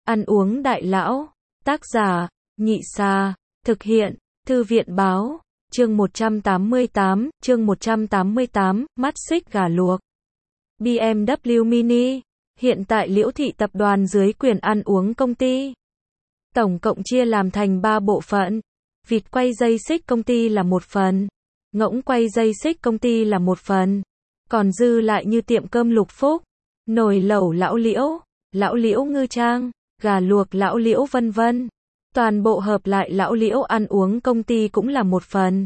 Ăn uống đại lão. Tác giả, Nhị Sa. Thực hiện, Thư viện Báo. Chương 188, mắt xích gà luộc. BMW Mini. Hiện tại Liễu Thị Tập đoàn dưới quyền ăn uống công ty. Tổng cộng chia làm thành 3 bộ phận. Vịt quay dây xích công ty là một phần. Ngỗng quay dây xích công ty là một phần. Còn dư lại như tiệm cơm Lục Phúc, nồi lẩu lão Liễu Ngư Trang, gà luộc lão Liễu vân vân. Toàn bộ hợp lại lão Liễu ăn uống công ty cũng là một phần.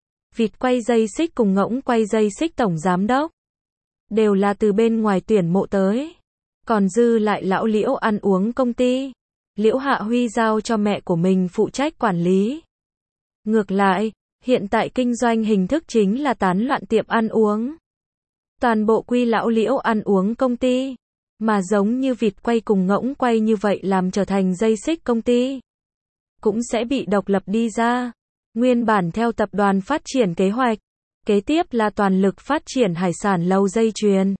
Vịt quay dây xích cùng ngỗng quay dây xích tổng giám đốc đều là từ bên ngoài tuyển mộ tới. Còn dư lại lão Liễu ăn uống công ty, Liễu Hạ Huy giao cho mẹ của mình phụ trách quản lý. Ngược lại, hiện tại kinh doanh hình thức chính là tán loạn tiệm ăn uống. Toàn bộ quy lão Liễu ăn uống công ty, mà giống như vịt quay cùng ngỗng quay như vậy làm trở thành dây xích công ty, cũng sẽ bị độc lập đi ra. Nguyên bản theo tập đoàn phát triển kế hoạch, kế tiếp là toàn lực phát triển hải sản lâu dây chuyền.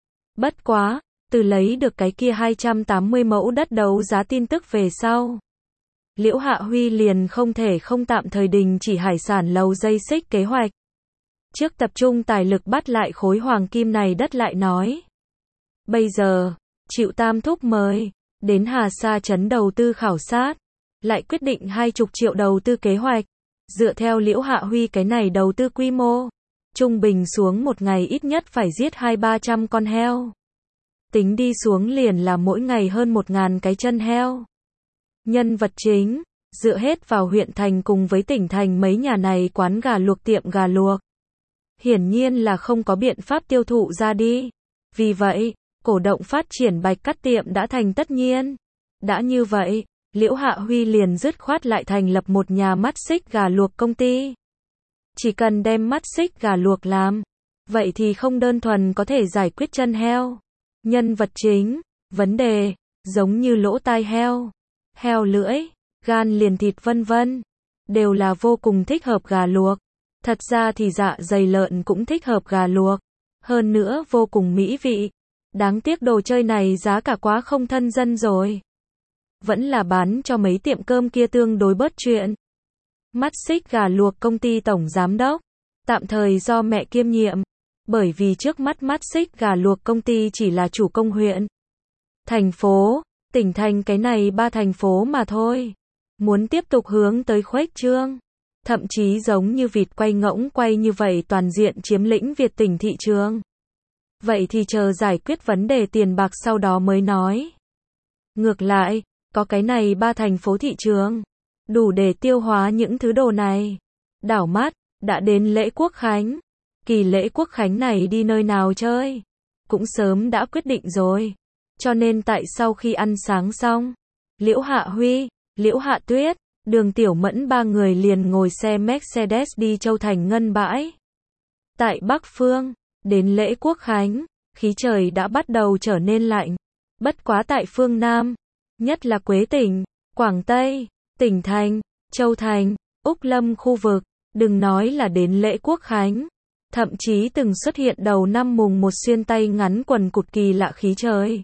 Bất quá, từ lấy được cái kia 280 mẫu đất đấu giá tin tức về sau, Liễu Hạ Huy liền không thể không tạm thời đình chỉ hải sản lâu dây xích kế hoạch. Trước tập trung tài lực bắt lại khối hoàng kim này đất lại nói. Bây giờ, chịu Tam Thúc mời, đến Hà Sa trấn đầu tư khảo sát, lại quyết định 20 triệu đầu tư kế hoạch. Dựa theo Liễu Hạ Huy cái này đầu tư quy mô, trung bình xuống một ngày ít nhất phải giết 200-300 con heo. Tính đi xuống liền là mỗi ngày hơn 1.000 cái chân heo. Nhân vật chính, dựa hết vào huyện thành cùng với tỉnh thành mấy nhà này quán gà luộc tiệm gà luộc. Hiển nhiên là không có biện pháp tiêu thụ ra đi. Vì vậy, cổ động phát triển bạch cắt tiệm đã thành tất nhiên. Đã như vậy, Liễu Hạ Huy liền dứt khoát lại thành lập một nhà mắt xích gà luộc công ty. Chỉ cần đem mắt xích gà luộc làm, vậy thì không đơn thuần có thể giải quyết chân heo, nhân vật chính, vấn đề, giống như lỗ tai heo, heo lưỡi, gan liền thịt vân vân, đều là vô cùng thích hợp gà luộc. Thật ra thì dạ dày lợn cũng thích hợp gà luộc, hơn nữa vô cùng mỹ vị. Đáng tiếc đồ chơi này giá cả quá không thân dân rồi. Vẫn là bán cho mấy tiệm cơm kia tương đối bớt chuyện. Mắt xích gà luộc công ty tổng giám đốc, tạm thời do mẹ kiêm nhiệm, bởi vì trước mắt mắt xích gà luộc công ty chỉ là chủ công huyện, thành phố, tỉnh thành cái này 3 thành phố mà thôi. Muốn tiếp tục hướng tới khuếch trương, thậm chí giống như vịt quay ngỗng quay như vậy toàn diện chiếm lĩnh Việt tỉnh thị trường. Vậy thì chờ giải quyết vấn đề tiền bạc sau đó mới nói. Ngược lại, có cái này 3 thành phố thị trường, đủ để tiêu hóa những thứ đồ này. Đảo mắt, đã đến lễ Quốc Khánh. Kỳ lễ Quốc Khánh này đi nơi nào chơi, cũng sớm đã quyết định rồi. Cho nên tại sau khi ăn sáng xong, Liễu Hạ Huy, Liễu Hạ Tuyết, Đường Tiểu Mẫn 3 người liền ngồi xe Mercedes đi Châu Thành Ngân Bãi. Tại Bắc Phương, đến lễ Quốc Khánh, khí trời đã bắt đầu trở nên lạnh. Bất quá tại phương Nam, nhất là Quế tỉnh, Quảng Tây, tỉnh thành, Châu Thành, Úc Lâm khu vực, đừng nói là đến lễ Quốc Khánh, thậm chí từng xuất hiện đầu năm mùng 1 xuyên tay ngắn quần cụt kỳ lạ khí trời.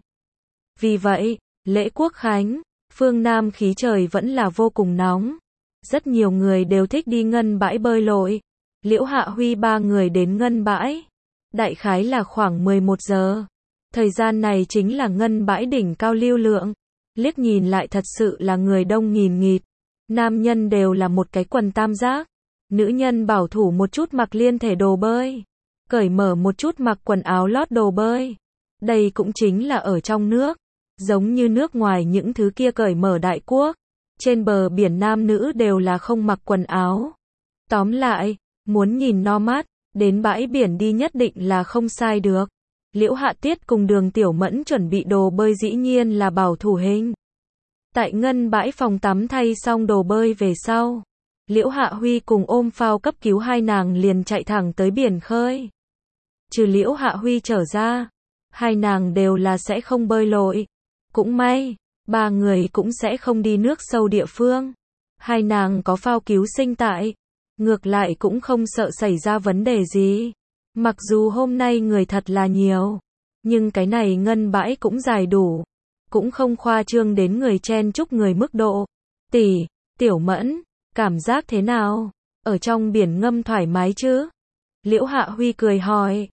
Vì vậy, lễ Quốc Khánh, phương Nam khí trời vẫn là vô cùng nóng. Rất nhiều người đều thích đi Ngân Bãi bơi lội. Liễu Hạ Huy 3 người đến Ngân Bãi. Đại khái là khoảng 11 giờ. Thời gian này chính là Ngân Bãi đỉnh cao lưu lượng. Liếc nhìn lại thật sự là người đông nghìn nghịt. Nam nhân đều là một cái quần tam giác. Nữ nhân bảo thủ một chút mặc liên thể đồ bơi. Cởi mở một chút mặc quần áo lót đồ bơi. Đây cũng chính là ở trong nước. Giống như nước ngoài những thứ kia cởi mở đại quốc. Trên bờ biển nam nữ đều là không mặc quần áo. Tóm lại, muốn nhìn no mắt, đến bãi biển đi nhất định là không sai được. Liễu Hạ Tiết cùng Đường Tiểu Mẫn chuẩn bị đồ bơi dĩ nhiên là bảo thủ hình. Tại Ngân Bãi phòng tắm thay xong đồ bơi về sau, Liễu Hạ Huy cùng ôm phao cấp cứu hai nàng liền chạy thẳng tới biển khơi. Trừ Liễu Hạ Huy trở ra, hai nàng đều là sẽ không bơi lội. Cũng may, 3 người cũng sẽ không đi nước sâu địa phương. Hai nàng có phao cứu sinh tại, ngược lại cũng không sợ xảy ra vấn đề gì. Mặc dù hôm nay người thật là nhiều, nhưng cái này Ngân Bãi cũng dài đủ. cũng không khoa trương đến người chen chúc người mức độ. Tỷ, Tiểu Mẫn, cảm giác thế nào? Ở trong biển ngâm thoải mái chứ? Liễu Hạ Huy cười hỏi.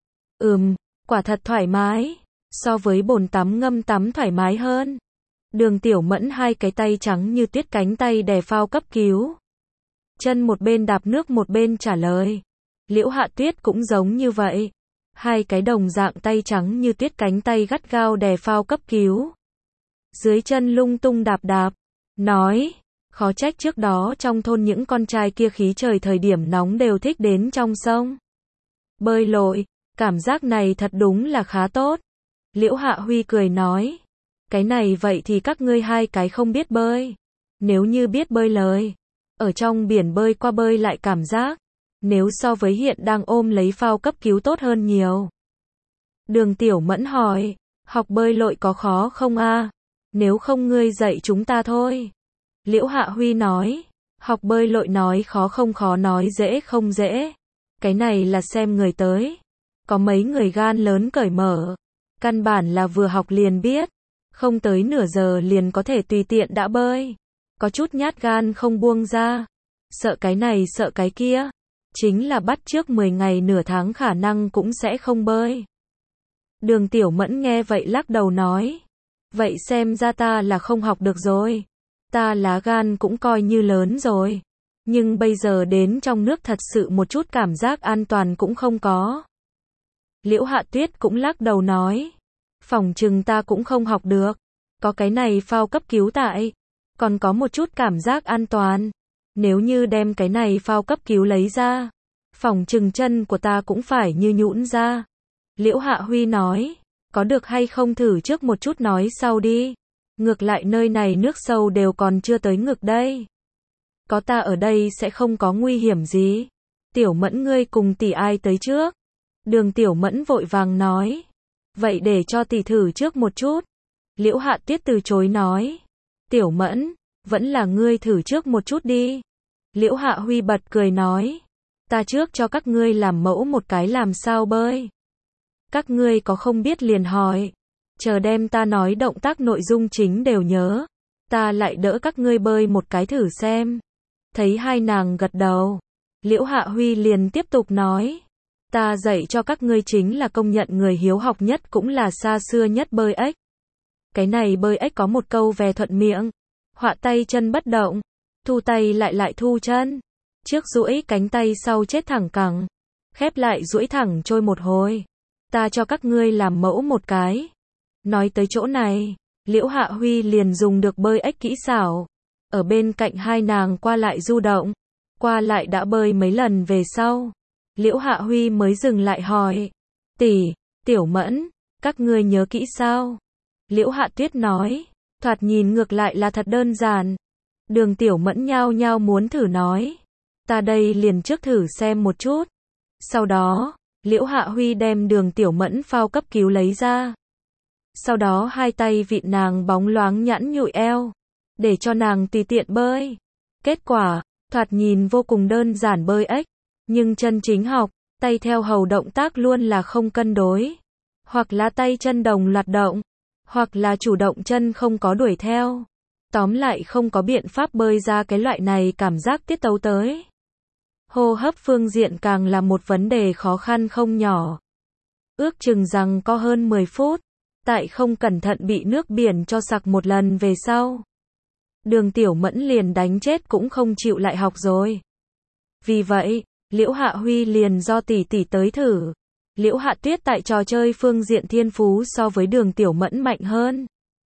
Quả thật thoải mái. So với bồn tắm ngâm tắm thoải mái hơn. Đường Tiểu Mẫn hai cái tay trắng như tuyết cánh tay đè phao cấp cứu. Chân một bên đạp nước một bên trả lời. Liễu Hạ Tuyết cũng giống như vậy. Hai cái đồng dạng tay trắng như tuyết cánh tay gắt gao đè phao cấp cứu. Dưới chân lung tung đạp đạp. Nói, khó trách trước đó trong thôn những con trai kia khí trời thời điểm nóng đều thích đến trong sông bơi lội, cảm giác này thật đúng là khá tốt. Liễu Hạ Huy cười nói, cái này vậy thì các ngươi hai cái không biết bơi. Nếu như biết bơi lời, ở trong biển bơi qua bơi lại cảm giác, nếu so với hiện đang ôm lấy phao cấp cứu tốt hơn nhiều. Đường Tiểu Mẫn hỏi, học bơi lội có khó không a? Nếu không ngươi dạy chúng ta thôi. Liễu Hạ Huy nói, học bơi lội nói khó không khó nói dễ không dễ. Cái này là xem người tới. Có mấy người gan lớn cởi mở. Căn bản là vừa học liền biết. Không tới nửa giờ liền có thể tùy tiện đã bơi. Có chút nhát gan không buông ra. Sợ cái này sợ cái kia. Chính là bắt trước 10 ngày nửa tháng khả năng cũng sẽ không bơi. Đường Tiểu Mẫn nghe vậy lắc đầu nói. Vậy xem ra ta là không học được rồi. Ta lá gan cũng coi như lớn rồi. Nhưng bây giờ đến trong nước thật sự một chút cảm giác an toàn cũng không có. Liễu Hạ Tuyết cũng lắc đầu nói. Phỏng chừng ta cũng không học được. Có cái này phao cấp cứu tại. Còn có một chút cảm giác an toàn. Nếu như đem cái này phao cấp cứu lấy ra. Phỏng chừng chân của ta cũng phải như nhũn ra. Liễu Hạ Huy nói. Có được hay không thử trước một chút nói sau đi. Ngược lại nơi này nước sâu đều còn chưa tới ngực đây. Có ta ở đây sẽ không có nguy hiểm gì. Tiểu Mẫn ngươi cùng tỷ ai tới trước? Đường Tiểu Mẫn vội vàng nói. Vậy để cho tỷ thử trước một chút. Liễu Hạ Tuyết từ chối nói. Tiểu Mẫn, vẫn là ngươi thử trước một chút đi. Liễu Hạ Huy bật cười nói. Ta trước cho các ngươi làm mẫu một cái làm sao bơi. Các ngươi có không biết liền hỏi. Chờ đem ta nói động tác nội dung chính đều nhớ. Ta lại đỡ các ngươi bơi một cái thử xem. Thấy hai nàng gật đầu. Liễu Hạ Huy liền tiếp tục nói. Ta dạy cho các ngươi chính là công nhận người hiếu học nhất cũng là xa xưa nhất bơi ếch. Cái này bơi ếch có một câu về thuận miệng. Họa tay chân bất động. Thu tay lại thu chân. Trước duỗi cánh tay sau chết thẳng cẳng. Khép lại duỗi thẳng trôi một hồi. Ta cho các ngươi làm mẫu một cái. Nói tới chỗ này, Liễu Hạ Huy liền dùng được bơi ếch kỹ xảo. Ở bên cạnh hai nàng qua lại du động. Qua lại đã bơi mấy lần về sau. Liễu Hạ Huy mới dừng lại hỏi. Tỷ, Tiểu Mẫn, các ngươi nhớ kỹ sao? Liễu Hạ Tuyết nói. Thoạt nhìn ngược lại là thật đơn giản. Đường Tiểu Mẫn nhao nhao muốn thử nói. Ta đây liền trước thử xem một chút. Sau đó, Liễu Hạ Huy đem Đường Tiểu Mẫn phao cấp cứu lấy ra. Sau đó hai tay vịn nàng bóng loáng nhẵn nhụi eo. Để cho nàng tùy tiện bơi. Kết quả, thoạt nhìn vô cùng đơn giản bơi ếch. Nhưng chân chính học, tay theo hầu động tác luôn là không cân đối. Hoặc là tay chân đồng loạt động. Hoặc là chủ động chân không có đuổi theo. Tóm lại không có biện pháp bơi ra cái loại này cảm giác tiết tấu tới. Hô hấp phương diện càng là một vấn đề khó khăn không nhỏ. Ước chừng rằng có hơn 10 phút. Tại không cẩn thận bị nước biển cho sặc một lần về sau. Đường Tiểu Mẫn liền đánh chết cũng không chịu lại học rồi. Vì vậy, Liễu Hạ Huy liền do tỷ tỷ tới thử. Liễu Hạ Tuyết tại trò chơi phương diện thiên phú so với Đường Tiểu Mẫn mạnh hơn.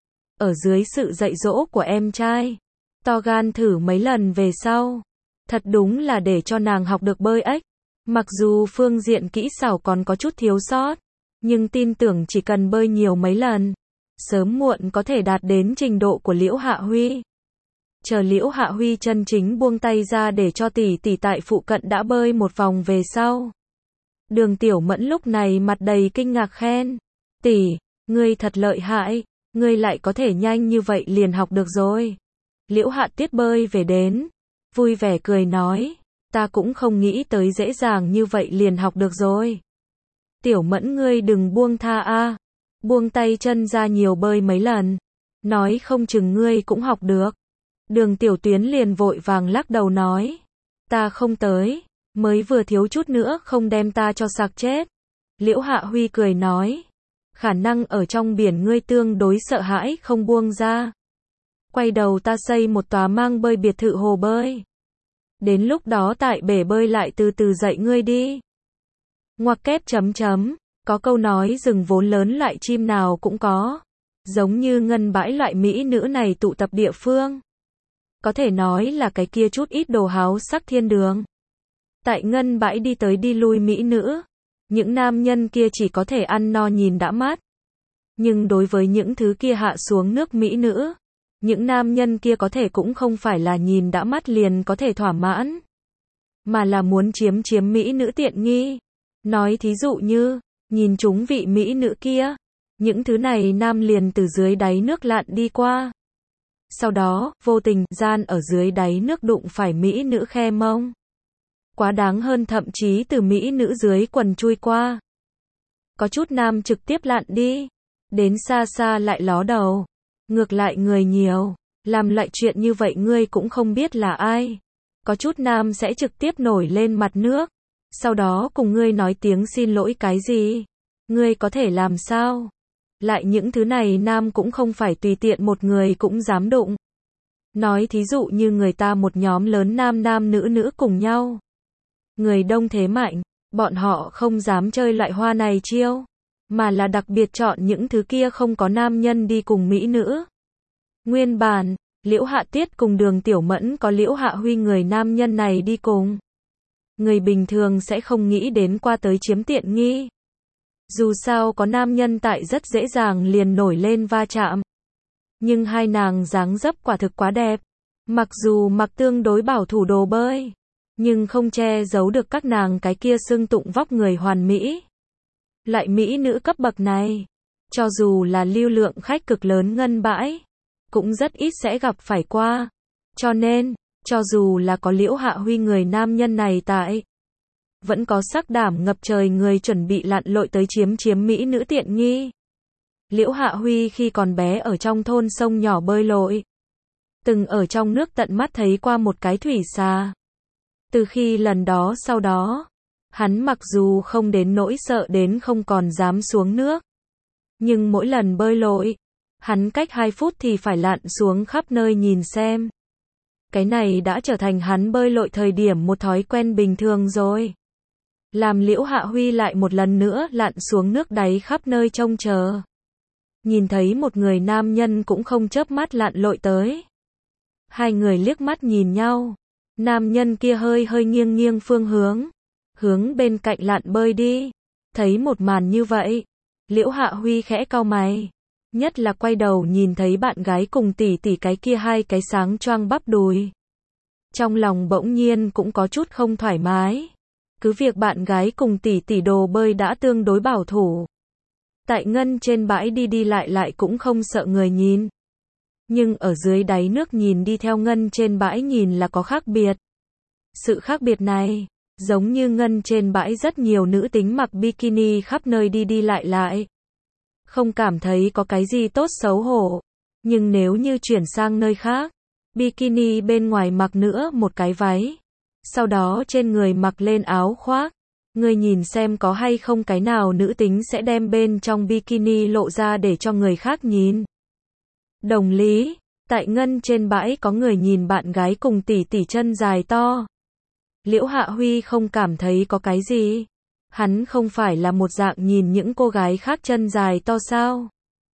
Ở dưới sự dạy dỗ của em trai, to gan thử mấy lần về sau. Thật đúng là để cho nàng học được bơi ếch. Mặc dù phương diện kỹ xảo còn có chút thiếu sót. Nhưng tin tưởng chỉ cần bơi nhiều mấy lần. Sớm muộn có thể đạt đến trình độ của Liễu Hạ Huy. Chờ Liễu Hạ Huy chân chính buông tay ra để cho tỷ tỷ tại phụ cận đã bơi một vòng về sau. Đường Tiểu Mẫn lúc này mặt đầy kinh ngạc khen. Tỷ, ngươi thật lợi hại, ngươi lại có thể nhanh như vậy liền học được rồi. Liễu Hạ Tuyết bơi về đến, vui vẻ cười nói, ta cũng không nghĩ tới dễ dàng như vậy liền học được rồi. Tiểu Mẫn ngươi đừng buông tha a, buông tay chân ra nhiều bơi mấy lần. nói không chừng ngươi cũng học được. Đường Tiểu Tuyến liền vội vàng lắc đầu nói, ta không tới, mới vừa thiếu chút nữa không đem ta cho sặc chết. Liễu Hạ Huy cười nói, khả năng ở trong biển ngươi tương đối sợ hãi không buông ra. Quay đầu ta xây một tòa mang bơi biệt thự hồ bơi. Đến lúc đó tại bể bơi lại từ từ dạy ngươi đi. Ngoặc kép chấm chấm, có câu nói rừng vốn lớn loại chim nào cũng có. Giống như Ngân Bãi loại mỹ nữ này tụ tập địa phương. Có thể nói là cái kia chút ít đồ háo sắc thiên đường. Tại Ngân Bãi đi tới đi lui mỹ nữ. Những nam nhân kia chỉ có thể ăn no nhìn đã mắt. Nhưng đối với những thứ kia hạ xuống nước mỹ nữ, những nam nhân kia có thể cũng không phải là nhìn đã mắt liền có thể thỏa mãn, mà là muốn chiếm mỹ nữ tiện nghi. Nói thí dụ như, nhìn chúng vị mỹ nữ kia, những thứ này nam liền từ dưới đáy nước lặn đi qua. Sau đó, vô tình gian ở dưới đáy nước đụng phải mỹ nữ khe mông. Quá đáng hơn thậm chí từ mỹ nữ dưới quần chui qua. Có chút nam trực tiếp lặn đi, đến xa xa lại ló đầu. Ngược lại người nhiều, làm loại chuyện như vậy ngươi cũng không biết là ai. Có chút nam sẽ trực tiếp nổi lên mặt nước, sau đó cùng ngươi nói tiếng xin lỗi cái gì. Ngươi có thể làm sao? Lại những thứ này nam cũng không phải tùy tiện một người cũng dám đụng. Nói thí dụ như người ta một nhóm lớn nam nữ cùng nhau. Người đông thế mạnh, bọn họ không dám chơi loại hoa này chiêu, mà là đặc biệt chọn những thứ kia không có nam nhân đi cùng mỹ nữ. Nguyên bản, Liễu Hạ Tiết cùng Đường Tiểu Mẫn có Liễu Hạ Huy người nam nhân này đi cùng. Người bình thường sẽ không nghĩ đến qua tới chiếm tiện nghi. Dù sao có nam nhân tại rất dễ dàng liền nổi lên va chạm. Nhưng hai nàng dáng dấp quả thực quá đẹp. Mặc dù mặc tương đối bảo thủ đồ bơi, nhưng không che giấu được các nàng cái kia xưng tụng vóc người hoàn mỹ. Lại mỹ nữ cấp bậc này, cho dù là lưu lượng khách cực lớn Ngân Bãi, cũng rất ít sẽ gặp phải qua. Cho nên, cho dù là có Liễu Hạ Huy người nam nhân này tại, vẫn có sắc đảm ngập trời người chuẩn bị lặn lội tới chiếm mỹ nữ tiện nghi. Liễu Hạ Huy khi còn bé ở trong thôn sông nhỏ bơi lội, từng ở trong nước tận mắt thấy qua một cái thủy xà. Từ khi lần đó sau đó, hắn mặc dù không đến nỗi sợ đến không còn dám xuống nước, nhưng mỗi lần bơi lội, hắn cách 2 phút thì phải lặn xuống khắp nơi nhìn xem. Cái này đã trở thành hắn bơi lội thời điểm một thói quen bình thường rồi. Làm Liễu Hạ Huy lại một lần nữa lặn xuống nước đáy khắp nơi trông chờ. Nhìn thấy một người nam nhân cũng không chớp mắt lặn lội tới. Hai người liếc mắt nhìn nhau. Nam nhân kia hơi nghiêng phương hướng bên cạnh lặn bơi đi. Thấy một màn như vậy, Liễu Hạ Huy khẽ cau mày. Nhất là quay đầu nhìn thấy bạn gái cùng tỷ cái kia hai cái sáng choang bắp đùi. Trong lòng bỗng nhiên cũng có chút không thoải mái. Cứ việc bạn gái cùng tỷ đồ bơi đã tương đối bảo thủ. Tại Ngân trên bãi đi lại cũng không sợ người nhìn. Nhưng ở dưới đáy nước nhìn đi theo Ngân trên bãi nhìn là có khác biệt. Sự khác biệt này, giống như Ngân trên bãi rất nhiều nữ tính mặc bikini khắp nơi đi lại. Không cảm thấy có cái gì tốt xấu hổ. Nhưng nếu như chuyển sang nơi khác, bikini bên ngoài mặc nữa một cái váy, sau đó trên người mặc lên áo khoác, ngươi nhìn xem có hay không cái nào nữ tính sẽ đem bên trong bikini lộ ra để cho người khác nhìn. Đồng lý, tại Ngân trên bãi có người nhìn bạn gái cùng tỷ chân dài to. Liễu Hạ Huy không cảm thấy có cái gì. Hắn không phải là một dạng nhìn những cô gái khác chân dài to sao.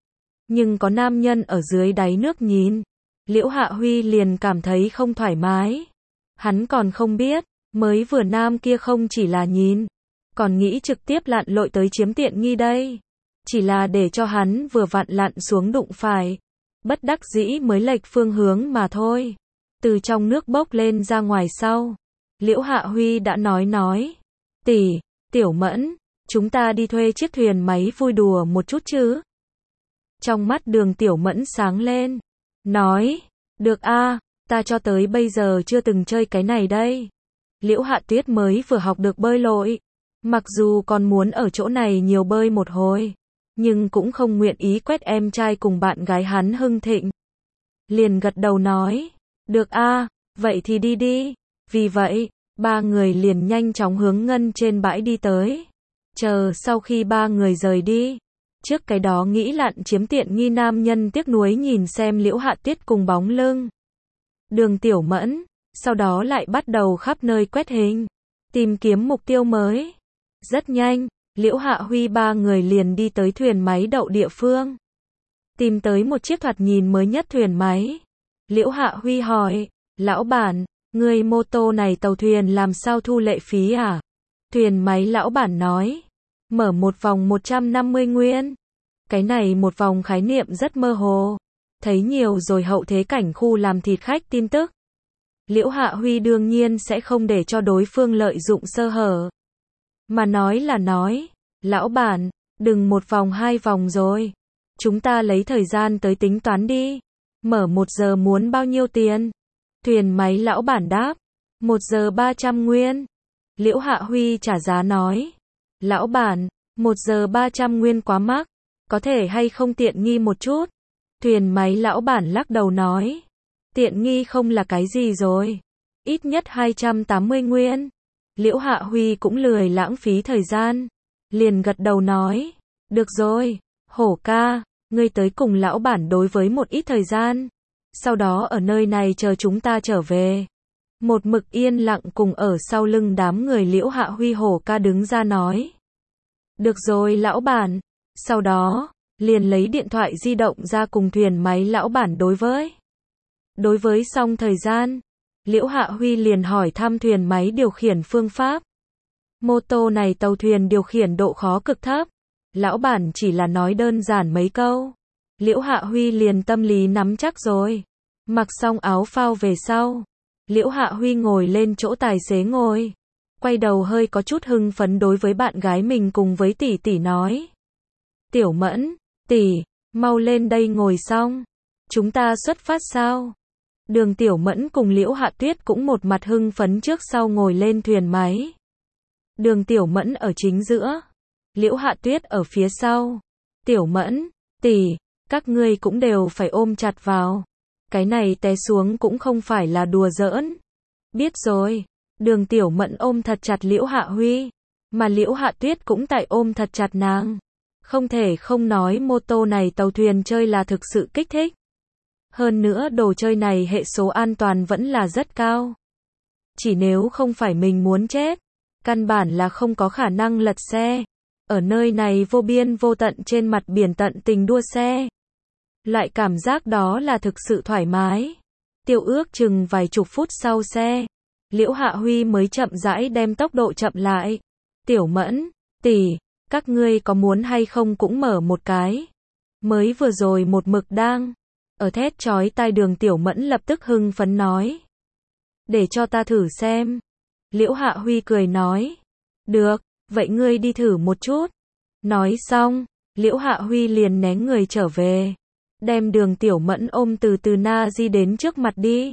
Nhưng có nam nhân ở dưới đáy nước nhìn, Liễu Hạ Huy liền cảm thấy không thoải mái. Hắn còn không biết, mới vừa nam kia không chỉ là nhìn, còn nghĩ trực tiếp lặn lội tới chiếm tiện nghi đây. Chỉ là để cho hắn vừa vặn lặn xuống đụng phải. Bất đắc dĩ mới lệch phương hướng mà thôi. Từ trong nước bốc lên ra ngoài sau, Liễu Hạ Huy đã nói. Tỷ, Tiểu Mẫn, chúng ta đi thuê chiếc thuyền máy vui đùa một chút chứ. Trong mắt Đường Tiểu Mẫn sáng lên. Nói, được a, ta cho tới bây giờ chưa từng chơi cái này đây. Liễu Hạ Tuyết mới vừa học được bơi lội. Mặc dù còn muốn ở chỗ này nhiều bơi một hồi, nhưng cũng không nguyện ý quét em trai cùng bạn gái hắn Hưng Thịnh. Liền gật đầu nói, được a, vậy thì đi đi. Vì vậy, ba người liền nhanh chóng hướng ngân trên bãi đi tới. Chờ sau khi ba người rời đi, trước cái đó nghĩ lặn chiếm tiện nghi nam nhân tiếc nuối nhìn xem Liễu Hạ Tuyết cùng bóng lưng Đường Tiểu Mẫn, sau đó lại bắt đầu khắp nơi quét hình, tìm kiếm mục tiêu mới. Rất nhanh, Liễu Hạ Huy ba người liền đi tới thuyền máy đậu địa phương. Tìm tới một chiếc thoạt nhìn mới nhất thuyền máy. Liễu Hạ Huy hỏi, lão bản, người mô tô này tàu thuyền làm sao thu lệ phí à? Thuyền máy lão bản nói, mở một vòng 150 nguyên. Cái này một vòng khái niệm rất mơ hồ. Thấy nhiều rồi hậu thế cảnh khu làm thịt khách tin tức. Liễu Hạ Huy đương nhiên sẽ không để cho đối phương lợi dụng sơ hở. Mà nói là nói, lão bản, đừng một vòng hai vòng rồi. Chúng ta lấy thời gian tới tính toán đi. Mở 1 giờ muốn bao nhiêu tiền? Thuyền máy lão bản đáp, 1 giờ 300 nguyên. Liễu Hạ Huy trả giá nói, lão bản, 1 giờ 300 nguyên quá mắc, có thể hay không tiện nghi một chút? Thuyền máy lão bản lắc đầu nói, tiện nghi không là cái gì rồi, ít nhất 280 nguyên. Liễu Hạ Huy cũng lười lãng phí thời gian, liền gật đầu nói, được rồi, Hổ ca, ngươi tới cùng lão bản đối với một ít thời gian, sau đó ở nơi này chờ chúng ta trở về. Một mực yên lặng cùng ở sau lưng đám người Liễu Hạ Huy Hổ ca đứng ra nói, được rồi lão bản. Sau đó, liền lấy điện thoại di động ra cùng thuyền máy lão bản đối với xong thời gian, Liễu Hạ Huy liền hỏi thăm thuyền máy điều khiển phương pháp. Mô tô này tàu thuyền điều khiển độ khó cực thấp. Lão bản chỉ là nói đơn giản mấy câu. Liễu Hạ Huy liền tâm lý nắm chắc rồi. Mặc xong áo phao về sau, Liễu Hạ Huy ngồi lên chỗ tài xế ngồi. Quay đầu hơi có chút hưng phấn đối với bạn gái mình cùng với tỷ tỷ nói. Tiểu Mẫn, tỷ, mau lên đây ngồi xong. Chúng ta xuất phát sao? Đường Tiểu Mẫn cùng Liễu Hạ Tuyết cũng một mặt hưng phấn trước sau ngồi lên thuyền máy. Đường Tiểu Mẫn ở chính giữa, Liễu Hạ Tuyết ở phía sau. Tiểu Mẫn, tỷ, các ngươi cũng đều phải ôm chặt vào. Cái này té xuống cũng không phải là đùa giỡn. Biết rồi. Đường Tiểu Mẫn ôm thật chặt Liễu Hạ Huy, mà Liễu Hạ Tuyết cũng tại ôm thật chặt nàng. Không thể không nói mô tô này tàu thuyền chơi là thực sự kích thích. Hơn nữa đồ chơi này hệ số an toàn vẫn là rất cao. Chỉ nếu không phải mình muốn chết, căn bản là không có khả năng lật xe. Ở nơi này vô biên vô tận trên mặt biển tận tình đua xe. Loại cảm giác đó là thực sự thoải mái. Tiêu ước chừng vài chục phút sau xe, Liễu Hạ Huy mới chậm rãi đem tốc độ chậm lại. Tiểu Mẫn, tỷ, các ngươi có muốn hay không cũng mở một cái. Mới vừa rồi một mực đang ở thét chói tai Đường Tiểu Mẫn lập tức hưng phấn nói. Để cho ta thử xem. Liễu Hạ Huy cười nói. Được, vậy ngươi đi thử một chút. Nói xong, Liễu Hạ Huy liền nén người trở về. Đem Đường Tiểu Mẫn ôm từ từ na di đến trước mặt đi.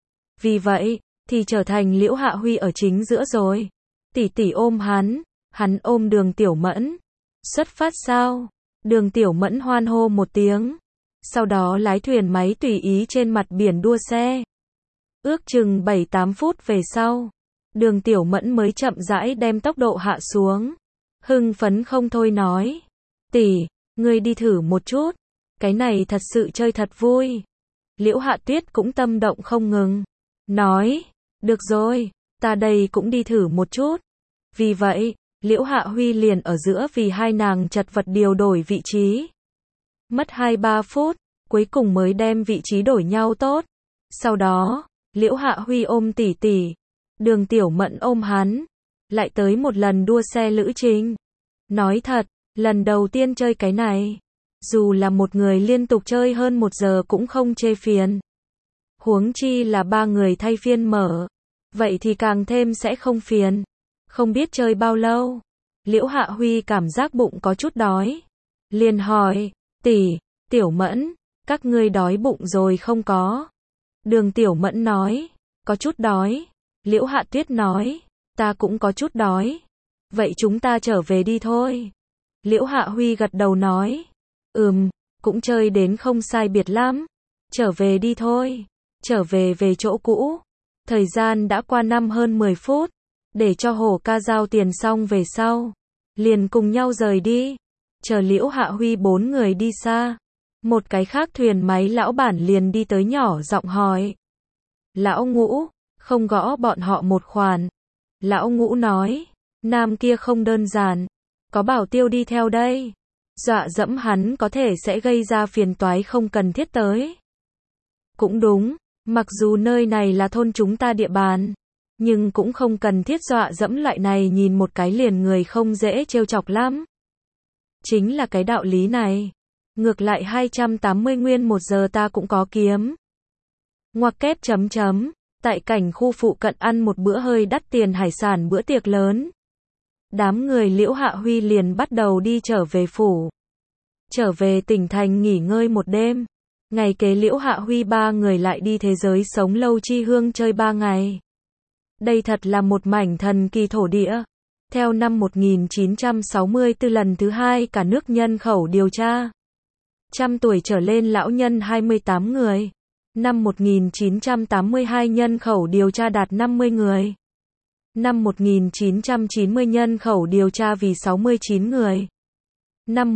Vì vậy, thì trở thành Liễu Hạ Huy ở chính giữa rồi. Tỷ tỷ ôm hắn ôm Đường Tiểu Mẫn. Xuất phát sao? Đường Tiểu Mẫn hoan hô một tiếng. Sau đó lái thuyền máy tùy ý trên mặt biển đua xe. Ước chừng 7-8 phút về sau, Đường Tiểu Mẫn mới chậm rãi đem tốc độ hạ xuống. Hưng phấn không thôi nói. Tỷ, ngươi đi thử một chút. Cái này thật sự chơi thật vui. Liễu Hạ Tuyết cũng tâm động không ngừng. Nói, được rồi, ta đây cũng đi thử một chút. Vì vậy, Liễu Hạ Huy liền ở giữa vì hai nàng chật vật điều đổi vị trí. Mất 2-3 phút, cuối cùng mới đem vị trí đổi nhau tốt. Sau đó, Liễu Hạ Huy ôm tỷ tỷ, Đường Tiểu Mẫn ôm hắn, lại tới một lần đua xe lữ trình. Nói thật, lần đầu tiên chơi cái này, dù là một người liên tục chơi hơn 1 giờ cũng không chê phiền. Huống chi là 3 người thay phiên mở, vậy thì càng thêm sẽ không phiền. Không biết chơi bao lâu, Liễu Hạ Huy cảm giác bụng có chút đói. Liền hỏi, tỷ, Tiểu Mẫn, các ngươi đói bụng rồi không có? Đường Tiểu Mẫn nói, có chút đói. Liễu Hạ Tuyết nói, ta cũng có chút đói. Vậy chúng ta trở về đi thôi. Liễu Hạ Huy gật đầu nói. Cũng chơi đến không sai biệt lắm. Trở về đi thôi. Trở về chỗ cũ. Thời gian đã qua năm hơn 10 phút. Để cho Hổ ca giao tiền xong về sau. Liền cùng nhau rời đi. Chờ Liễu Hạ Huy 4 người đi xa. Một cái khác thuyền máy lão bản liền đi tới nhỏ giọng hỏi. Lão Ngũ, không gõ bọn họ một khoản. Lão Ngũ nói, nam kia không đơn giản. Có Bảo Tiêu đi theo đây. Dọa dẫm hắn có thể sẽ gây ra phiền toái không cần thiết tới. Cũng đúng, mặc dù nơi này là thôn chúng ta địa bàn. Nhưng cũng không cần thiết dọa dẫm loại này nhìn một cái liền người không dễ trêu chọc lắm. Chính là cái đạo lý này. Ngược lại 280 nguyên 1 giờ ta cũng có kiếm. Ngoặc kép chấm chấm. Tại cảnh khu phụ cận ăn một bữa hơi đắt tiền hải sản bữa tiệc lớn. Đám người Liễu Hạ Huy liền bắt đầu đi trở về phủ. Trở về tỉnh thành nghỉ ngơi một đêm. Ngày kế Liễu Hạ Huy 3 người lại đi thế giới sống lâu chi hương chơi 3 ngày. Đây thật là một mảnh thần kỳ thổ địa. Theo năm 1964 lần thứ 2 cả nước nhân khẩu điều tra. 100 tuổi trở lên lão nhân 28 người. Năm 1982 nhân khẩu điều tra đạt 50 người. Năm 1990 nhân khẩu điều tra vì 69 người. Năm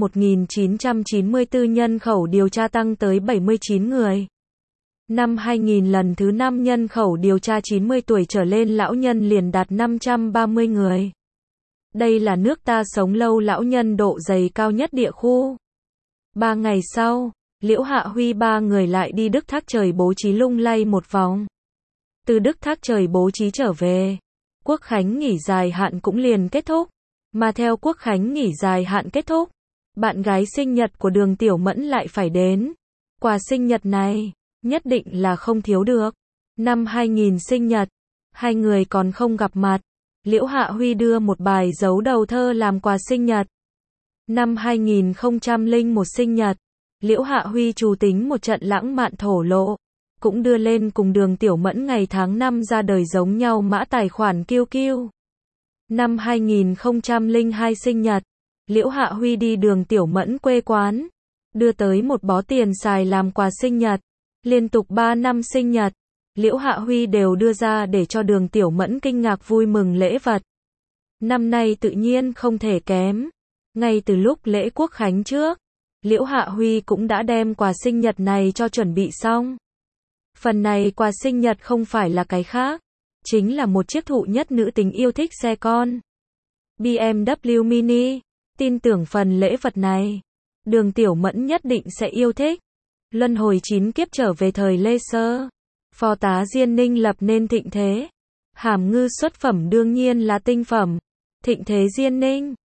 1994 nhân khẩu điều tra tăng tới 79 người. Năm 2000 lần thứ 5 nhân khẩu điều tra 90 tuổi trở lên lão nhân liền đạt 530 người. Đây là nước ta sống lâu lão nhân độ dày cao nhất địa khu. 3 ngày sau, Liễu Hạ Huy 3 người lại đi Đức Thác Trời bố trí lung lay một vòng. Từ Đức Thác Trời bố trí trở về, Quốc khánh nghỉ dài hạn cũng liền kết thúc. Mà theo Quốc khánh nghỉ dài hạn kết thúc, bạn gái sinh nhật của Đường Tiểu Mẫn lại phải đến. Quà sinh nhật này, nhất định là không thiếu được. Năm 2000 sinh nhật, hai người còn không gặp mặt. Liễu Hạ Huy đưa một bài dấu đầu thơ làm quà sinh nhật. Năm 2001 sinh nhật, Liễu Hạ Huy trù tính một trận lãng mạn thổ lộ. Cũng đưa lên cùng Đường Tiểu Mẫn ngày tháng năm ra đời giống nhau mã tài khoản QQ. Năm 2002 sinh nhật, Liễu Hạ Huy đi Đường Tiểu Mẫn quê quán. Đưa tới một bó tiền xài làm quà sinh nhật. Liên tục 3 năm sinh nhật, Liễu Hạ Huy đều đưa ra để cho Đường Tiểu Mẫn kinh ngạc vui mừng lễ vật. Năm nay tự nhiên không thể kém. Ngay từ lúc lễ Quốc khánh trước, Liễu Hạ Huy cũng đã đem quà sinh nhật này cho chuẩn bị xong. Phần này quà sinh nhật không phải là cái khác, chính là một chiếc thụ nhất nữ tính yêu thích xe con. BMW Mini, tin tưởng phần lễ vật này, Đường Tiểu Mẫn nhất định sẽ yêu thích. Luân hồi 9 kiếp trở về thời Lê Sơ, Phó tá Diên Ninh lập nên thịnh thế. Hàm ngư xuất phẩm đương nhiên là tinh phẩm. Thịnh thế Diên Ninh.